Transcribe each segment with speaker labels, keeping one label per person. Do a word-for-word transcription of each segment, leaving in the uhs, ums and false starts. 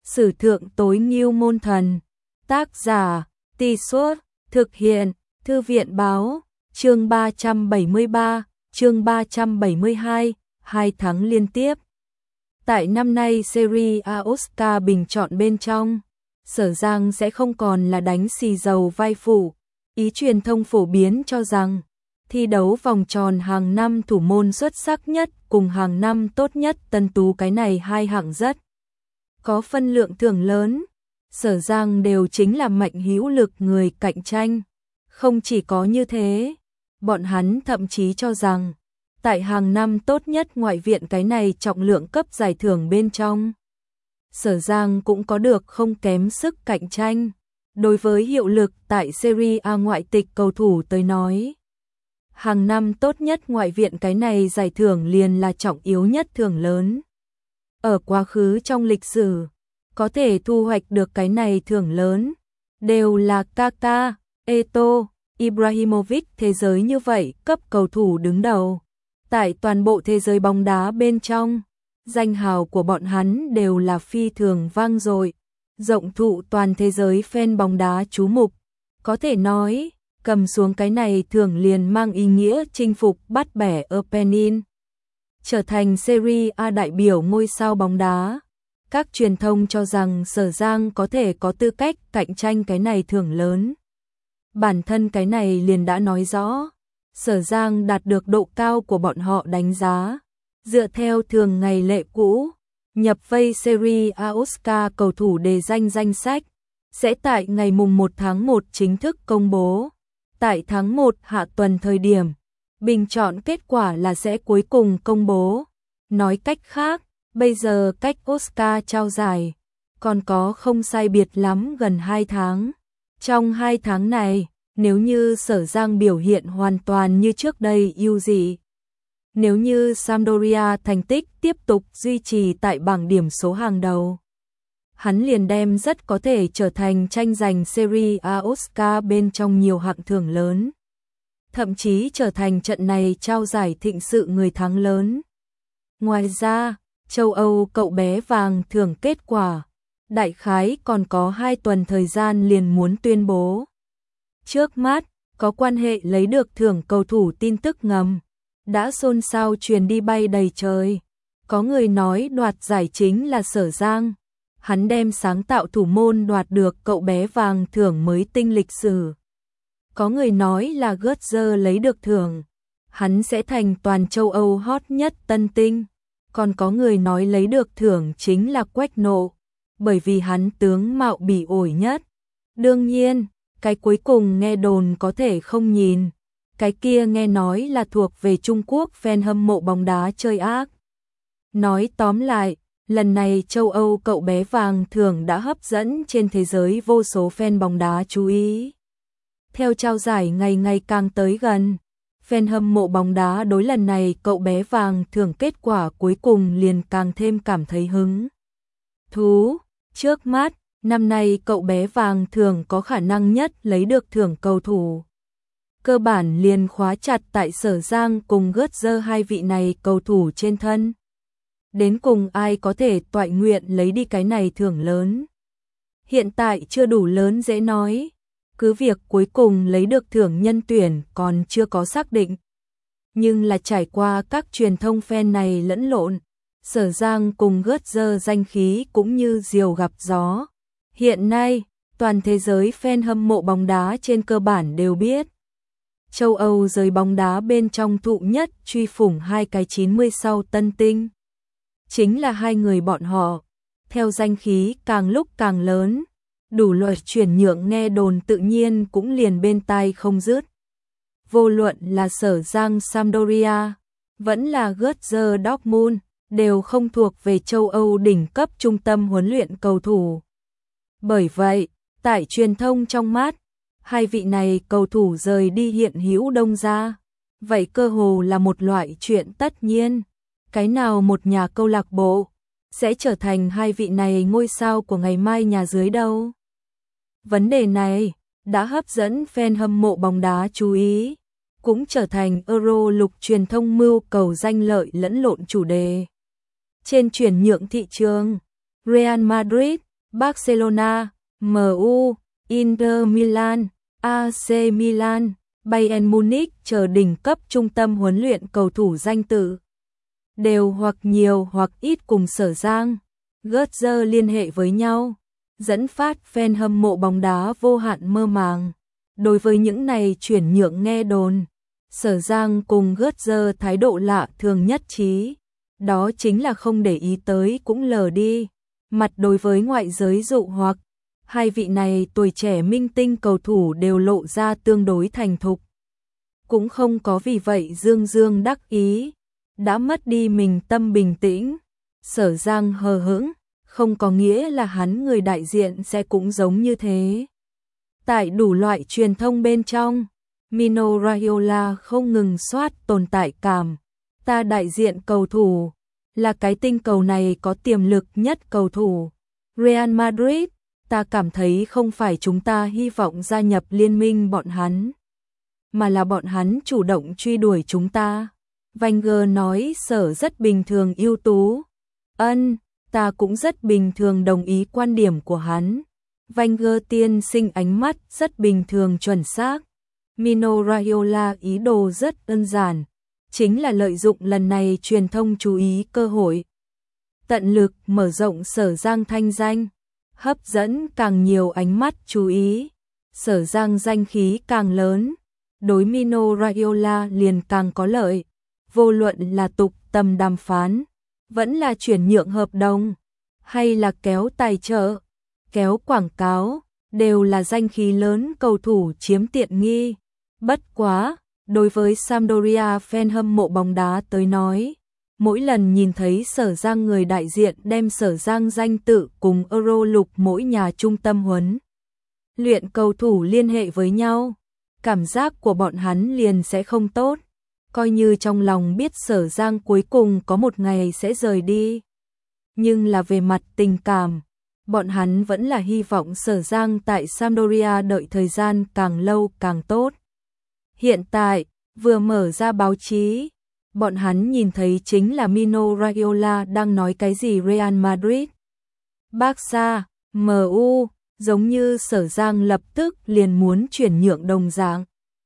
Speaker 1: Sử thượng tối ngưu môn thần. Tác giả, Tì Suốt, thực hiện, Thư viện báo, chương ba trăm bảy mươi ba, chương ba trăm bảy mươi hai, hai tháng liên tiếp. Tại năm nay series A Oscar bình chọn bên trong, Sở Giang sẽ không còn là đánh xì dầu vai phụ. Ý truyền thông phổ biến cho rằng, thi đấu vòng tròn hàng năm thủ môn xuất sắc nhất cùng hàng năm tốt nhất tân tú cái này hai hạng rất có phân lượng thưởng lớn. Sở Giang đều chính là mạnh hữu lực người cạnh tranh. Không chỉ có như thế, bọn hắn thậm chí cho rằng, tại hàng năm tốt nhất ngoại viện cái này trọng lượng cấp giải thưởng bên trong, Sở Giang cũng có được không kém sức cạnh tranh. Đối với hiệu lực tại Serie A ngoại tịch cầu thủ tới nói, hàng năm tốt nhất ngoại viện cái này giải thưởng liền là trọng yếu nhất thưởng lớn. Ở quá khứ trong lịch sử, có thể thu hoạch được cái này thưởng lớn, đều là Kaká, Eto'o, Ibrahimovic thế giới như vậy cấp cầu thủ đứng đầu. Tại toàn bộ thế giới bóng đá bên trong, danh hào của bọn hắn đều là phi thường vang dội, rộng thụ toàn thế giới fan bóng đá chú mục. Có thể nói, cầm xuống cái này thưởng liền mang ý nghĩa chinh phục bắt bẻ Opening, trở thành Serie A đại biểu ngôi sao bóng đá. Các truyền thông cho rằng Sở Giang có thể có tư cách cạnh tranh cái này thưởng lớn. Bản thân cái này liền đã nói rõ, Sở Giang đạt được độ cao của bọn họ đánh giá. Dựa theo thường ngày lệ cũ, nhập vây Serie A Oscar cầu thủ đề danh danh sách, sẽ tại ngày mùng một tháng một chính thức công bố. Tại tháng một hạ tuần thời điểm, bình chọn kết quả là sẽ cuối cùng công bố. Nói cách khác, bây giờ cách Oscar trao giải, còn có không sai biệt lắm gần hai tháng. Trong hai tháng này, nếu như Sở Giang biểu hiện hoàn toàn như trước đây ưu dị, nếu như Sampdoria thành tích tiếp tục duy trì tại bảng điểm số hàng đầu, hắn liền đem rất có thể trở thành tranh giành Serie A Oscar bên trong nhiều hạng thưởng lớn. Thậm chí trở thành trận này trao giải thịnh sự người thắng lớn. Ngoài ra, châu Âu cậu bé vàng thưởng kết quả, đại khái còn có hai tuần thời gian liền muốn tuyên bố. Trước mắt, có quan hệ lấy được thưởng cầu thủ tin tức ngầm, đã xôn xao truyền đi bay đầy trời. Có người nói đoạt giải chính là Sở Giang, hắn đem sáng tạo thủ môn đoạt được cậu bé vàng thưởng mới tinh lịch sử. Có người nói là Götze lấy được thưởng, hắn sẽ thành toàn châu Âu hot nhất tân tinh. Còn có người nói lấy được thưởng chính là Quách Nộ, bởi vì hắn tướng mạo bỉ ổi nhất. Đương nhiên, cái cuối cùng nghe đồn có thể không nhìn, cái kia nghe nói là thuộc về Trung Quốc fan hâm mộ bóng đá chơi ác. Nói tóm lại, lần này châu Âu cậu bé vàng thưởng đã hấp dẫn trên thế giới vô số fan bóng đá chú ý. Theo trao giải ngày ngày càng tới gần, fan hâm mộ bóng đá đối lần này cậu bé vàng thưởng kết quả cuối cùng liền càng thêm cảm thấy hứng thú. Trước mắt, năm nay cậu bé vàng thưởng có khả năng nhất lấy được thưởng cầu thủ, cơ bản liền khóa chặt tại Sở Giang cùng Götze hai vị này cầu thủ trên thân. Đến cùng ai có thể toại nguyện lấy đi cái này thưởng lớn, hiện tại chưa đủ lớn dễ nói. Cứ việc cuối cùng lấy được thưởng nhân tuyển còn chưa có xác định, nhưng là trải qua các truyền thông fan này lẫn lộn, Sở Giang cùng Götze danh khí cũng như diều gặp gió. Hiện nay, toàn thế giới fan hâm mộ bóng đá trên cơ bản đều biết, châu Âu giới bóng đá bên trong thụ nhất truy phủng hai cái chín mươi sau tân tinh, chính là hai người bọn họ. Theo danh khí càng lúc càng lớn, đủ loại chuyển nhượng nghe đồn tự nhiên cũng liền bên tai không dứt. Vô luận là Sở Giang Sampdoria, vẫn là Götze Dortmund, đều không thuộc về châu Âu đỉnh cấp trung tâm huấn luyện cầu thủ. Bởi vậy, tại truyền thông trong mắt, hai vị này cầu thủ rời đi hiện hữu Đông ra, vậy cơ hồ là một loại chuyện tất nhiên. Cái nào một nhà câu lạc bộ sẽ trở thành hai vị này ngôi sao của ngày mai nhà dưới đâu? Vấn đề này đã hấp dẫn fan hâm mộ bóng đá chú ý, cũng trở thành Euro lục truyền thông mưu cầu danh lợi lẫn lộn chủ đề. Trên chuyển nhượng thị trường, Real Madrid, Barcelona, em u, Inter Milan, a xê Milan, Bayern Munich chờ đỉnh cấp trung tâm huấn luyện cầu thủ danh tự. Đều hoặc nhiều hoặc ít cùng Sở Giang, Götze liên hệ với nhau, dẫn phát fan hâm mộ bóng đá vô hạn mơ màng. Đối với những này chuyển nhượng nghe đồn, Sở Giang cùng Götze thái độ lạ thường nhất trí, đó chính là không để ý tới cũng lờ đi. Mặt đối với ngoại giới dụ hoặc, hai vị này tuổi trẻ minh tinh cầu thủ đều lộ ra tương đối thành thục. Cũng không có vì vậy dương dương đắc ý, đã mất đi mình tâm bình tĩnh. Sở Giang hờ hững, không có nghĩa là hắn người đại diện sẽ cũng giống như thế. Tại đủ loại truyền thông bên trong, Mino Raiola không ngừng soát tồn tại cảm. Ta đại diện cầu thủ, là cái tinh cầu này có tiềm lực nhất cầu thủ. Real Madrid, ta cảm thấy không phải chúng ta hy vọng gia nhập liên minh bọn hắn, mà là bọn hắn chủ động truy đuổi chúng ta. Wenger nói Sở rất bình thường ưu tú. Ân, ta cũng rất bình thường đồng ý quan điểm của hắn. Wenger tiên sinh ánh mắt rất bình thường chuẩn xác. Mino Raiola ý đồ rất đơn giản, chính là lợi dụng lần này truyền thông chú ý cơ hội, tận lực mở rộng Sở Giang thanh danh, hấp dẫn càng nhiều ánh mắt chú ý. Sở Giang danh khí càng lớn, đối Mino Raiola liền càng có lợi. Vô luận là tục tầm đàm phán, vẫn là chuyển nhượng hợp đồng, hay là kéo tài trợ, kéo quảng cáo, đều là danh khí lớn cầu thủ chiếm tiện nghi. Bất quá, đối với Sampdoria fan hâm mộ bóng đá tới nói, mỗi lần nhìn thấy Sở Giang người đại diện đem Sở Giang danh tự cùng Euro lục mỗi nhà trung tâm huấn luyện cầu thủ liên hệ với nhau, cảm giác của bọn hắn liền sẽ không tốt. Coi như trong lòng biết Sở Giang cuối cùng có một ngày sẽ rời đi, nhưng là về mặt tình cảm, bọn hắn vẫn là hy vọng Sở Giang tại Sampdoria đợi thời gian càng lâu càng tốt. Hiện tại, vừa mở ra báo chí, bọn hắn nhìn thấy chính là Mino Raiola đang nói cái gì Real Madrid, Barca, em u, giống như Sở Giang lập tức liền muốn chuyển nhượng đồng dạng.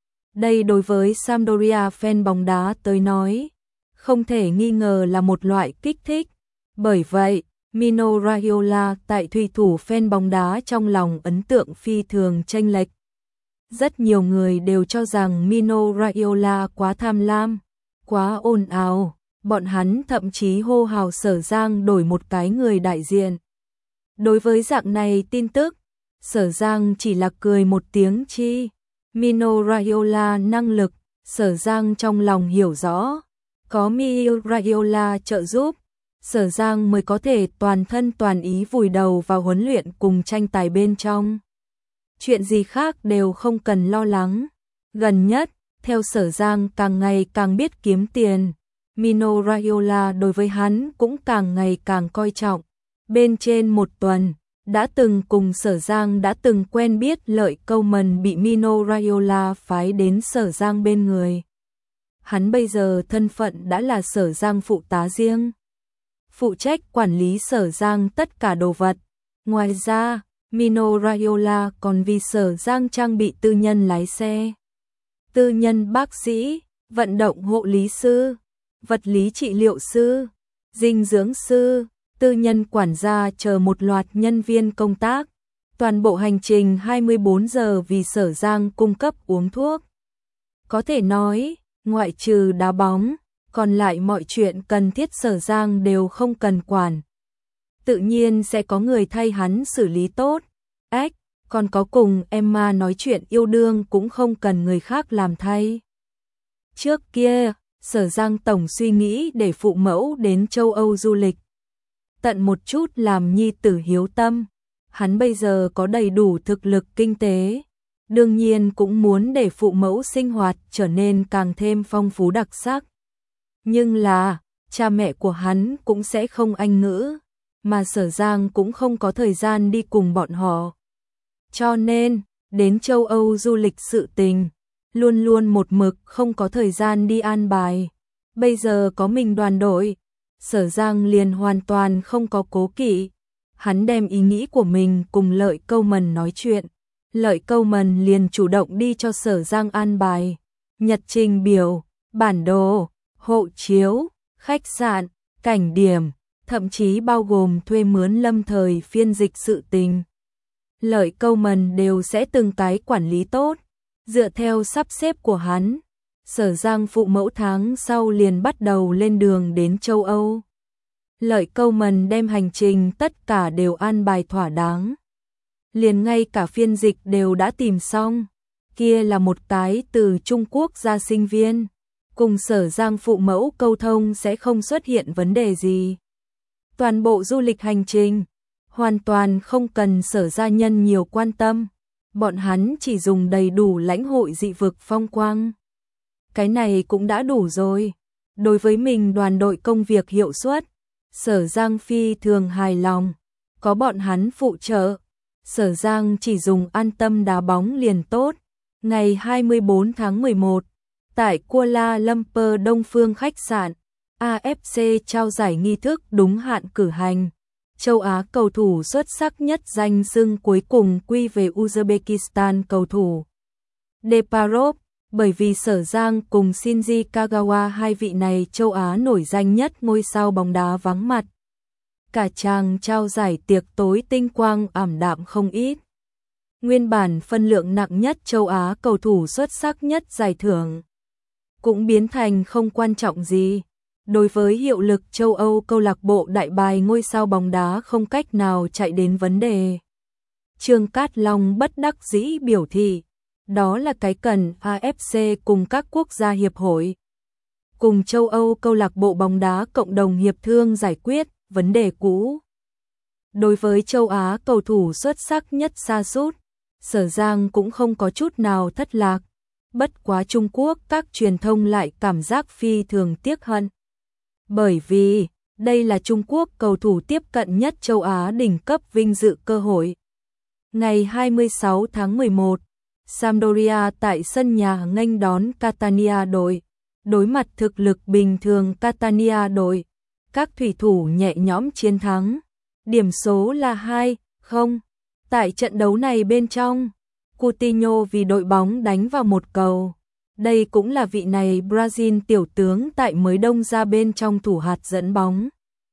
Speaker 1: Đây đối với Sampdoria fan bóng đá tới nói, không thể nghi ngờ là một loại kích thích. Bởi vậy, Mino Raiola tại thủy thủ fan bóng đá trong lòng ấn tượng phi thường chênh lệch. Rất nhiều người đều cho rằng Mino Raiola quá tham lam, quá ồn ào, bọn hắn thậm chí hô hào Sở Giang đổi một cái người đại diện. Đối với dạng này tin tức, Sở Giang chỉ là cười một tiếng chi. Mino Raiola năng lực, Sở Giang trong lòng hiểu rõ, có Mino Raiola trợ giúp, Sở Giang mới có thể toàn thân toàn ý vùi đầu vào huấn luyện cùng tranh tài bên trong. Chuyện gì khác đều không cần lo lắng. Gần nhất, theo Sở Giang càng ngày càng biết kiếm tiền, Mino Raiola đối với hắn cũng càng ngày càng coi trọng. Bên trên một tuần, đã từng cùng Sở Giang đã từng quen biết Lợi Câu Mần bị Mino Raiola phái đến Sở Giang bên người. Hắn bây giờ thân phận đã là Sở Giang phụ tá riêng, phụ trách quản lý Sở Giang tất cả đồ vật. Ngoài ra, Mino Raiola còn vì Sở Giang trang bị tư nhân lái xe, tư nhân bác sĩ, vận động hộ lý sư, vật lý trị liệu sư, dinh dưỡng sư, tư nhân quản gia chờ một loạt nhân viên công tác. Toàn bộ hành trình hai mươi bốn giờ vì Sở Giang cung cấp uống thuốc. Có thể nói, ngoại trừ đá bóng, còn lại mọi chuyện cần thiết Sở Giang đều không cần quản. Tự nhiên sẽ có người thay hắn xử lý tốt. Ếch, còn có cùng Emma nói chuyện yêu đương cũng không cần người khác làm thay. Trước kia, Sở Giang tổng suy nghĩ để phụ mẫu đến châu Âu du lịch, tận một chút làm nhi tử hiếu tâm. Hắn bây giờ có đầy đủ thực lực kinh tế, đương nhiên cũng muốn để phụ mẫu sinh hoạt trở nên càng thêm phong phú đặc sắc. Nhưng là, cha mẹ của hắn cũng sẽ không Anh ngữ, mà Sở Giang cũng không có thời gian đi cùng bọn họ. Cho nên, đến châu Âu du lịch sự tình, luôn luôn một mực không có thời gian đi an bài. Bây giờ có mình đoàn đội, Sở Giang liền hoàn toàn không có cố kỵ, hắn đem ý nghĩ của mình cùng Lợi Câu Mần nói chuyện. Lợi Câu Mần liền chủ động đi cho Sở Giang an bài nhật trình biểu, bản đồ, hộ chiếu, khách sạn, cảnh điểm, thậm chí bao gồm thuê mướn lâm thời phiên dịch sự tình. Lợi Câu Mần đều sẽ từng cái quản lý tốt, dựa theo sắp xếp của hắn. Sở Giang phụ mẫu tháng sau liền bắt đầu lên đường đến châu Âu. Lợi Câu Mần đem hành trình tất cả đều an bài thỏa đáng. Liền ngay cả phiên dịch đều đã tìm xong. Kia là một cái từ Trung Quốc ra sinh viên. Cùng Sở Giang phụ mẫu câu thông sẽ không xuất hiện vấn đề gì. Toàn bộ du lịch hành trình, hoàn toàn không cần Sở gia nhân nhiều quan tâm. Bọn hắn chỉ dùng đầy đủ lãnh hội dị vực phong quang. Cái này cũng đã đủ rồi. Đối với mình đoàn đội công việc hiệu suất, Sở Giang phi thường hài lòng. Có bọn hắn phụ trợ, Sở Giang chỉ dùng an tâm đá bóng liền tốt. Ngày hai mươi bốn tháng mười một, tại Kuala Lumpur Đông Phương khách sạn, a ép xê trao giải nghi thức đúng hạn cử hành. Châu Á cầu thủ xuất sắc nhất danh xưng cuối cùng quy về Uzbekistan cầu thủ Deparov, bởi vì Sở Giang cùng Shinji Kagawa hai vị này châu Á nổi danh nhất ngôi sao bóng đá vắng mặt. Cả chàng trao giải tiệc tối tinh quang ảm đạm không ít. Nguyên bản phân lượng nặng nhất châu Á cầu thủ xuất sắc nhất giải thưởng cũng biến thành không quan trọng gì. Đối với hiệu lực châu Âu câu lạc bộ đại bài ngôi sao bóng đá không cách nào chạy đến vấn đề. Trương Cát Long bất đắc dĩ biểu thị, đó là cái cần a ép xê cùng các quốc gia hiệp hội, cùng châu Âu câu lạc bộ bóng đá cộng đồng hiệp thương giải quyết vấn đề cũ. Đối với châu Á cầu thủ xuất sắc nhất sa sút, Sở Giang cũng không có chút nào thất lạc. Bất quá Trung Quốc các truyền thông lại cảm giác phi thường tiếc hận. Bởi vì, đây là Trung Quốc cầu thủ tiếp cận nhất châu Á đỉnh cấp vinh dự cơ hội. Ngày hai mươi sáu tháng mười một, Sampdoria tại sân nhà nghênh đón Catania đội. Đối mặt thực lực bình thường Catania đội, các thủy thủ nhẹ nhõm chiến thắng. Điểm số là hai không. Tại trận đấu này bên trong, Coutinho vì đội bóng đánh vào một cầu. Đây cũng là vị này Brazil tiểu tướng tại mới đông ra bên trong thủ hạt dẫn bóng.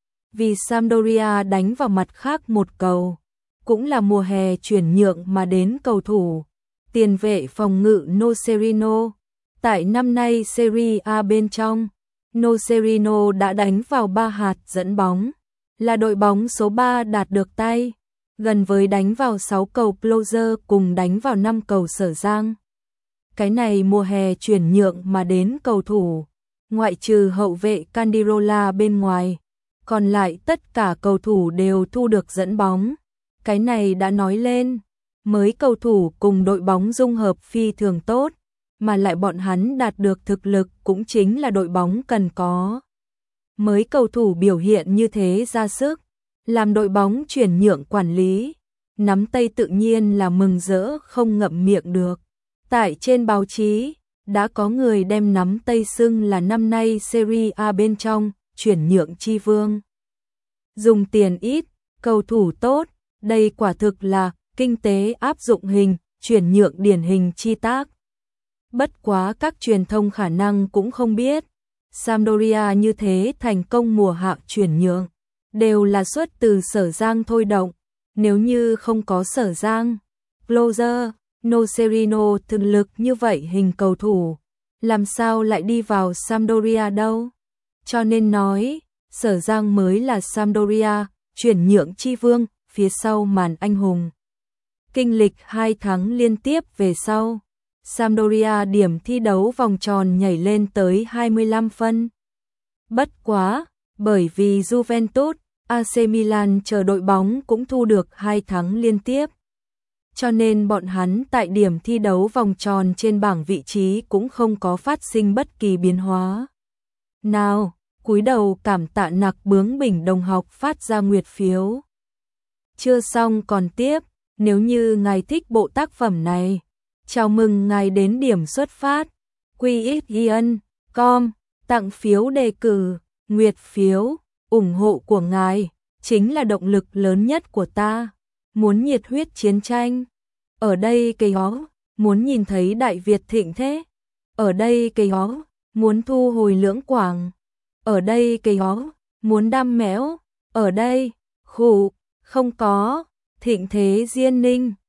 Speaker 1: Vì Sampdoria đánh vào mặt khác một cầu. Cũng là mùa hè chuyển nhượng mà đến cầu thủ. Tiền vệ phòng ngự Nocerino. Tại năm nay Serie A bên trong, Nocerino đã đánh vào ba hạt dẫn bóng. Là đội bóng số ba đạt được tay. Gần với đánh vào sáu cầu Closer cùng đánh vào năm cầu Sở Giang. Cái này mùa hè chuyển nhượng mà đến cầu thủ, ngoại trừ hậu vệ Candirola bên ngoài, còn lại tất cả cầu thủ đều thu được dẫn bóng. Cái này đã nói lên, mới cầu thủ cùng đội bóng dung hợp phi thường tốt, mà lại bọn hắn đạt được thực lực cũng chính là đội bóng cần có. Mới cầu thủ biểu hiện như thế ra sức, làm đội bóng chuyển nhượng quản lý, nắm tay tự nhiên là mừng rỡ không ngậm miệng được. Tại trên báo chí, đã có người đem nắm tay xưng là năm nay Serie A bên trong, chuyển nhượng chi vương. Dùng tiền ít, cầu thủ tốt, đây quả thực là kinh tế áp dụng hình, chuyển nhượng điển hình chi tác. Bất quá các truyền thông khả năng cũng không biết, Sampdoria như thế thành công mùa hạ chuyển nhượng, đều là xuất từ Sở Giang thôi động. Nếu như không có Sở Giang, Closer, Nocerino thực lực như vậy hình cầu thủ, làm sao lại đi vào Sampdoria đâu? Cho nên nói, Sở Giang mới là Sampdoria, chuyển nhượng chi vương, phía sau màn anh hùng. Kinh lịch hai tháng liên tiếp về sau, Sampdoria điểm thi đấu vòng tròn nhảy lên tới hai mươi lăm phân. Bất quá, bởi vì Juventus, a xê Milan chờ đội bóng cũng thu được hai thắng liên tiếp. Cho nên bọn hắn tại điểm thi đấu vòng tròn trên bảng vị trí cũng không có phát sinh bất kỳ biến hóa. Nào, cúi đầu cảm tạ Nặc Bướng Bình đồng học phát ra nguyệt phiếu. Chưa xong còn tiếp, nếu như ngài thích bộ tác phẩm này, chào mừng ngài đến điểm xuất phát. quy ích ian chấm com, tặng phiếu đề cử, nguyệt phiếu, ủng hộ của ngài, chính là động lực lớn nhất của ta. Muốn nhiệt huyết chiến tranh. Ở đây cây ó, muốn nhìn thấy Đại Việt thịnh thế. Ở đây cây ó, muốn thu hồi Lưỡng Quảng. Ở đây cây ó, muốn đam mẽo. Ở đây, khủ, không có, thịnh thế Diên Ninh.